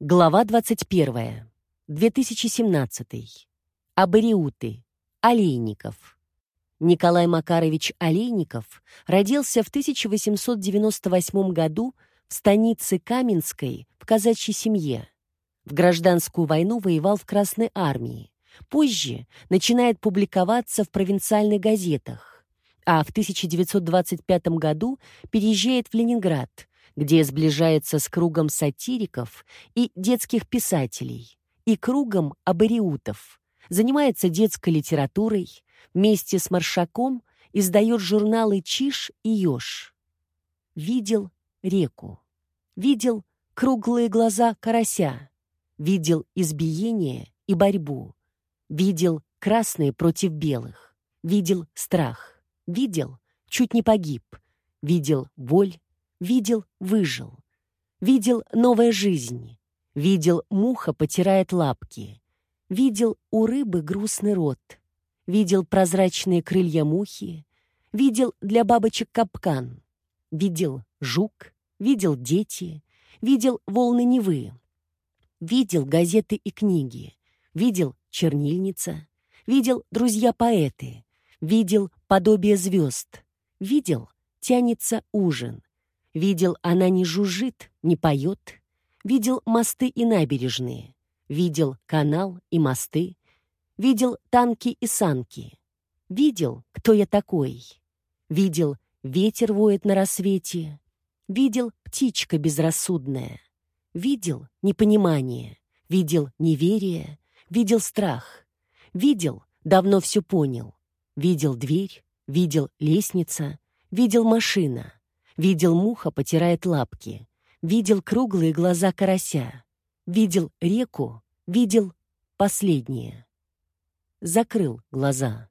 Глава 21. 2017. Абориуты. Олейников. Николай Макарович Олейников родился в 1898 году в станице Каменской в казачьей семье. В гражданскую войну воевал в Красной армии. Позже начинает публиковаться в провинциальных газетах, а в 1925 году переезжает в Ленинград, где сближается с кругом сатириков и детских писателей, и кругом абориутов, занимается детской литературой, вместе с Маршаком издает журналы «Чиж» и «Еж». Видел реку, видел круглые глаза карася, видел избиение и борьбу, видел красные против белых, видел страх, видел чуть не погиб, видел боль, видел выжил, видел новая жизнь, видел муха потирает лапки, видел у рыбы грустный рот, видел прозрачные крылья мухи, видел для бабочек капкан, видел жук, видел дети, видел волны Невы, видел газеты и книги, видел чернильница, видел друзья-поэты, видел подобие звезд, видел тянется ужин, видел она не жужжит, не поет, видел мосты и набережные, видел канал и мосты, видел танки и санки, видел, кто я такой, видел ветер воет на рассвете, видел птичка безрассудная, видел непонимание, видел неверие, видел страх, видел давно все понял, видел дверь, видел лестница, видел машина, видел муха потирает лапки, видел круглые глаза карася, видел реку, видел последнее. Закрыл глаза.